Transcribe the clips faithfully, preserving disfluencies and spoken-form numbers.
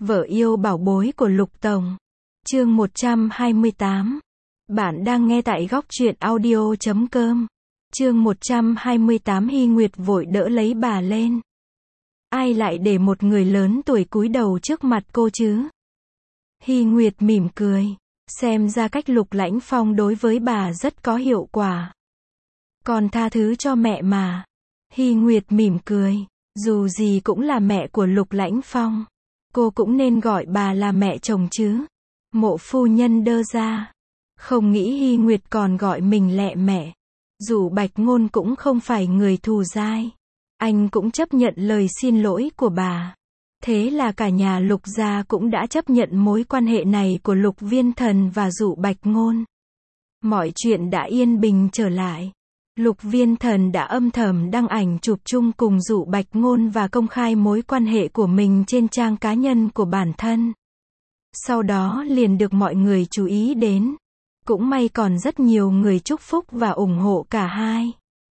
Vợ yêu bảo bối của Lục Tổng. Chương một trăm hai mươi tám. Bạn đang nghe tại góc truyện audio chấm com. Chương một trăm hai mươi tám. Hy Nguyệt vội đỡ lấy bà lên. Ai lại để một người lớn tuổi cúi đầu trước mặt cô chứ? Hy Nguyệt mỉm cười. Xem ra cách Lục Lãnh Phong đối với bà rất có hiệu quả. Con tha thứ cho mẹ mà. Hy Nguyệt mỉm cười. Dù gì cũng là mẹ của Lục Lãnh Phong. Cô cũng nên gọi bà là mẹ chồng chứ. Mộ phu nhân đơ ra. Không nghĩ Hy Nguyệt còn gọi mình lẹ mẹ. Dù Bạch Ngôn cũng không phải người thù dai. Anh cũng chấp nhận lời xin lỗi của bà. Thế là cả nhà Lục gia cũng đã chấp nhận mối quan hệ này của Lục Viên Thần và Dụ Bạch Ngôn. Mọi chuyện đã yên bình trở lại. Lục Viên Thần đã âm thầm đăng ảnh chụp chung cùng Dụ Bạch Ngôn và công khai mối quan hệ của mình trên trang cá nhân của bản thân. Sau đó liền được mọi người chú ý đến. Cũng may còn rất nhiều người chúc phúc và ủng hộ cả hai.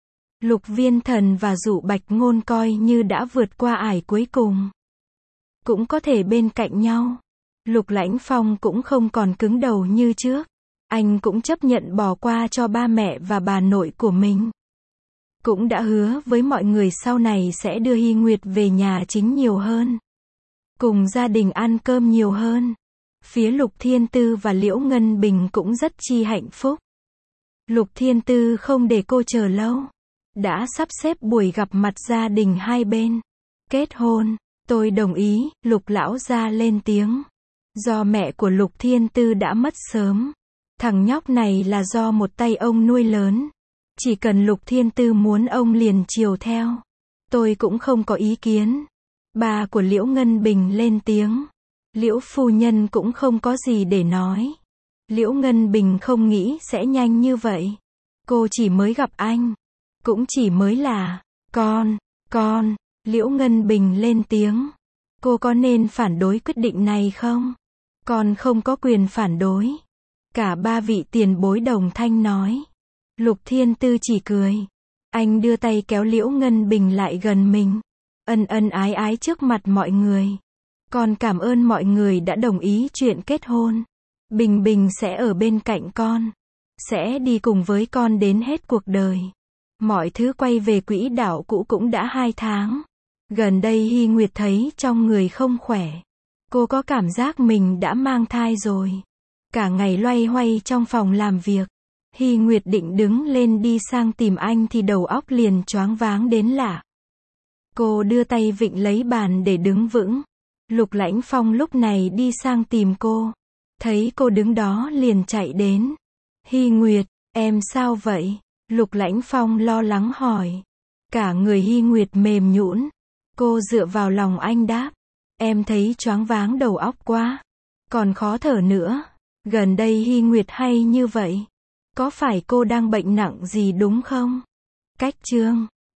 Lục Viên Thần và Dụ Bạch Ngôn coi như đã vượt qua ải cuối cùng. Cũng có thể bên cạnh nhau. Lục Lãnh Phong cũng không còn cứng đầu như trước. Anh cũng chấp nhận bỏ qua cho ba mẹ và bà nội của mình. Cũng đã hứa với mọi người sau này sẽ đưa Hy Nguyệt về nhà chính nhiều hơn. Cùng gia đình ăn cơm nhiều hơn. Phía Lục Thiên Tư và Liễu Ngân Bình cũng rất chi hạnh phúc. Lục Thiên Tư không để cô chờ lâu. Đã sắp xếp buổi gặp mặt gia đình hai bên. Kết hôn, tôi đồng ý, Lục lão gia lên tiếng. Do mẹ của Lục Thiên Tư đã mất sớm. Thằng nhóc này là do một tay ông nuôi lớn. Chỉ cần Lục Thiên Tư muốn ông liền chiều theo. Tôi cũng không có ý kiến. Bà của Liễu Ngân Bình lên tiếng. Liễu phu nhân cũng không có gì để nói. Liễu Ngân Bình không nghĩ sẽ nhanh như vậy. Cô chỉ mới gặp anh. Cũng chỉ mới là, con, con, Liễu Ngân Bình lên tiếng. Cô có nên phản đối quyết định này không? Con không có quyền phản đối. Cả ba vị tiền bối đồng thanh nói. Lục Thiên Tư chỉ cười. Anh đưa tay kéo Liễu Ngân Bình lại gần mình. Ân ân ái ái trước mặt mọi người. Con cảm ơn mọi người đã đồng ý chuyện kết hôn. Bình Bình sẽ ở bên cạnh con. Sẽ đi cùng với con đến hết cuộc đời. Mọi thứ quay về quỹ đạo cũ cũng đã hai tháng. Gần đây Hy Nguyệt thấy trong người không khỏe. Cô có cảm giác mình đã mang thai rồi. Cả ngày loay hoay trong phòng làm việc. Hy Nguyệt định đứng lên đi sang tìm anh thì đầu óc liền choáng váng đến lạ. Cô đưa tay vịn lấy bàn để đứng vững. Lục Lãnh Phong lúc này đi sang tìm cô. Thấy cô đứng đó liền chạy đến. Hy Nguyệt, em sao vậy? Lục Lãnh Phong lo lắng hỏi. Cả người Hy Nguyệt mềm nhũn. Cô dựa vào lòng anh đáp. Em thấy choáng váng đầu óc quá. Còn khó thở nữa. Gần đây Hy Nguyệt hay như vậy. Có phải cô đang bệnh nặng gì đúng không? Cách chương